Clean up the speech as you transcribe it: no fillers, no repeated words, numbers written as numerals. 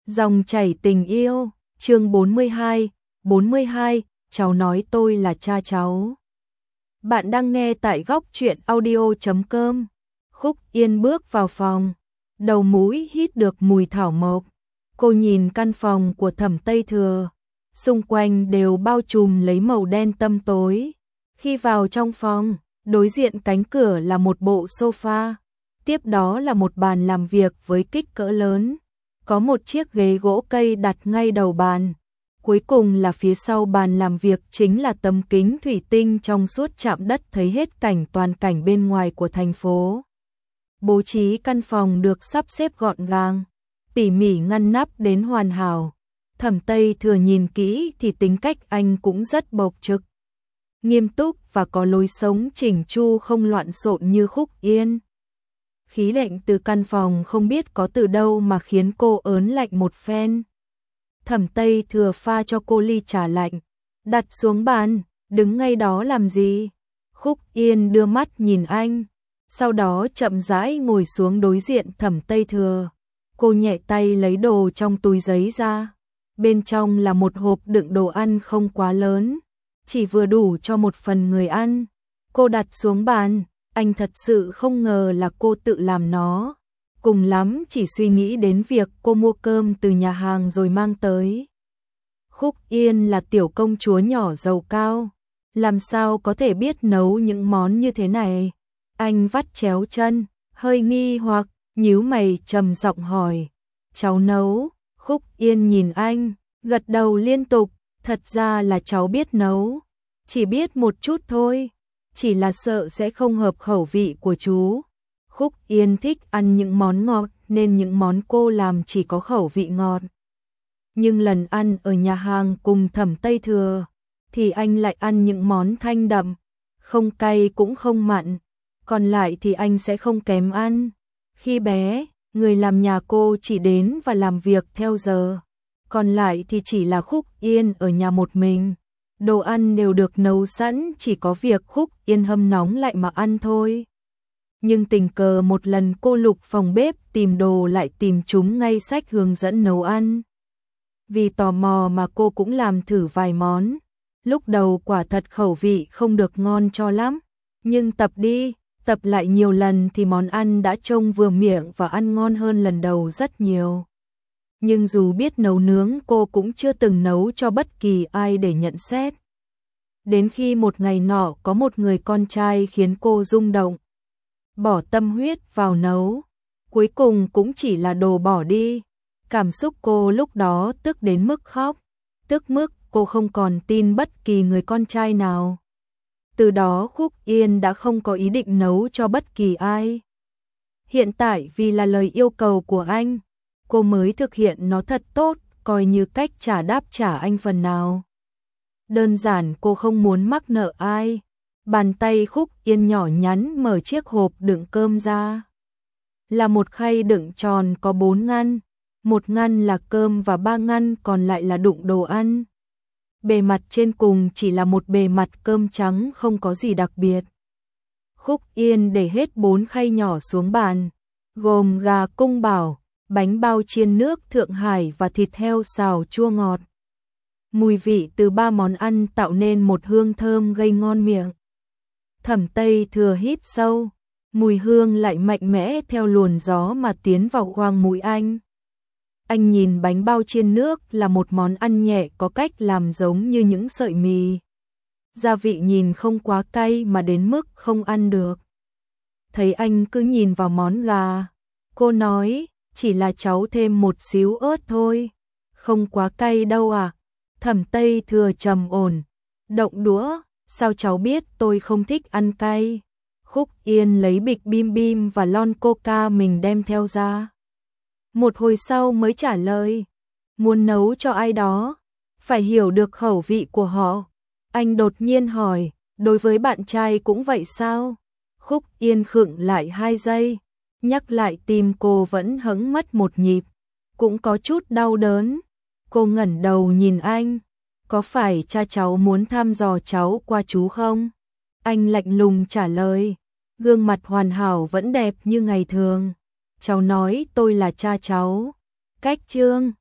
Dòng chảy tình yêu, chương 42, cháu nói tôi là cha cháu. Bạn đang nghe tại góc truyện audio.com. Khúc Yên bước vào phòng, đầu mũi hít được mùi thảo mộc. Cô nhìn căn phòng của Thẩm Tây Thừa, xung quanh đều bao trùm lấy màu đen tăm tối. Khi vào trong phòng, đối diện cánh cửa là một bộ sofa, tiếp đó là một bàn làm việc với kích cỡ lớn. Có một chiếc ghế gỗ cây đặt ngay đầu bàn. Cuối cùng là phía sau bàn làm việc chính là tấm kính thủy tinh trong suốt chạm đất thấy hết toàn cảnh bên ngoài của thành phố. Bố trí căn phòng được sắp xếp gọn gàng, tỉ mỉ ngăn nắp đến hoàn hảo. Thẩm Tây Thừa nhìn kỹ thì tính cách anh cũng rất bộc trực, nghiêm túc và có lối sống chỉnh chu, không loạn xộn như Khúc Yên. Khí lạnh từ căn phòng không biết có từ đâu mà khiến cô ớn lạnh một phen. Thẩm Tây Thừa pha cho cô ly trà lạnh, đặt xuống bàn, đứng ngay đó làm gì? Khúc Yên đưa mắt nhìn anh, sau đó chậm rãi ngồi xuống đối diện Thẩm Tây Thừa. Cô nhẹ tay lấy đồ trong túi giấy ra, bên trong là một hộp đựng đồ ăn không quá lớn, chỉ vừa đủ cho một phần người ăn. Cô đặt xuống bàn, anh thật sự không ngờ là cô tự làm nó. Cùng lắm chỉ suy nghĩ đến việc cô mua cơm từ nhà hàng rồi mang tới. Khúc Yên là tiểu công chúa nhỏ giàu cao, làm sao có thể biết nấu những món như thế này? Anh vắt chéo chân, hơi nghi hoặc, nhíu mày trầm giọng hỏi. Cháu nấu? Khúc Yên nhìn anh, gật đầu liên tục. Thật ra là cháu biết nấu, chỉ biết một chút thôi, chỉ là sợ sẽ không hợp khẩu vị của chú. Khúc Yên thích ăn những món ngọt nên những món cô làm chỉ có khẩu vị ngọt. Nhưng lần ăn ở nhà hàng cùng Thẩm Tây Thừa thì anh lại ăn những món thanh đậm, không cay cũng không mặn, còn lại thì anh sẽ không kém ăn. Khi bé, người làm nhà cô chỉ đến và làm việc theo giờ, còn lại thì chỉ là Khúc Yên ở nhà một mình. Đồ ăn đều được nấu sẵn, chỉ có việc Khúc Yên hâm nóng lại mà ăn thôi. Nhưng tình cờ một lần cô lục phòng bếp tìm đồ lại tìm chúng ngay sách hướng dẫn nấu ăn. Vì tò mò mà cô cũng làm thử vài món. Lúc đầu quả thật khẩu vị không được ngon cho lắm, nhưng tập đi, tập lại nhiều lần thì món ăn đã trông vừa miệng và ăn ngon hơn lần đầu rất nhiều. Nhưng dù biết nấu nướng, cô cũng chưa từng nấu cho bất kỳ ai để nhận xét. Đến khi một ngày nọ có một người con trai khiến cô rung động, bỏ tâm huyết vào nấu, cuối cùng cũng chỉ là đồ bỏ đi. Cảm xúc cô lúc đó tức đến mức khóc, tức mức cô không còn tin bất kỳ người con trai nào. Từ đó Khúc Yên đã không có ý định nấu cho bất kỳ ai. Hiện tại vì là lời yêu cầu của anh, cô mới thực hiện nó thật tốt, coi như cách đáp trả anh phần nào. Đơn giản cô không muốn mắc nợ ai. Bàn tay Khúc Yên nhỏ nhắn mở chiếc hộp đựng cơm ra. Là một khay đựng tròn có 4 ngăn, một ngăn là cơm và 3 ngăn còn lại là đựng đồ ăn. Bề mặt trên cùng chỉ là một bề mặt cơm trắng, không có gì đặc biệt. Khúc Yên để hết 4 khay nhỏ xuống bàn, gồm gà cung bảo, bánh bao chiên nước Thượng Hải và thịt heo xào chua ngọt. Mùi vị từ 3 món ăn tạo nên một hương thơm gây ngon miệng. Thẩm Tây Thừa hít sâu, mùi hương lại mạnh mẽ theo luồn gió mà tiến vào khoang mũi anh. Anh nhìn bánh bao chiên nước là một món ăn nhẹ có cách làm giống như những sợi mì. Gia vị nhìn không quá cay mà đến mức không ăn được. Thấy anh cứ nhìn vào món gà, cô nói, chỉ là cháu thêm một xíu ớt thôi, không quá cay đâu à. Thẩm Tây Thừa trầm ổn, động đũa, sao cháu biết tôi không thích ăn cay? Khúc Yên lấy bịch bim bim và lon coca mình đem theo ra. Một hồi sau mới trả lời, muốn nấu cho ai đó, phải hiểu được khẩu vị của họ. Anh đột nhiên hỏi, đối với bạn trai cũng vậy sao? Khúc Yên khựng lại 2 giây, nhắc lại tim cô vẫn hững mất một nhịp, cũng có chút đau đớn. Cô ngẩng đầu nhìn anh, có phải cha cháu muốn thăm dò cháu qua chú không? Anh lạnh lùng trả lời, gương mặt hoàn hảo vẫn đẹp như ngày thường. Cháu nói tôi là cha cháu. Cách chương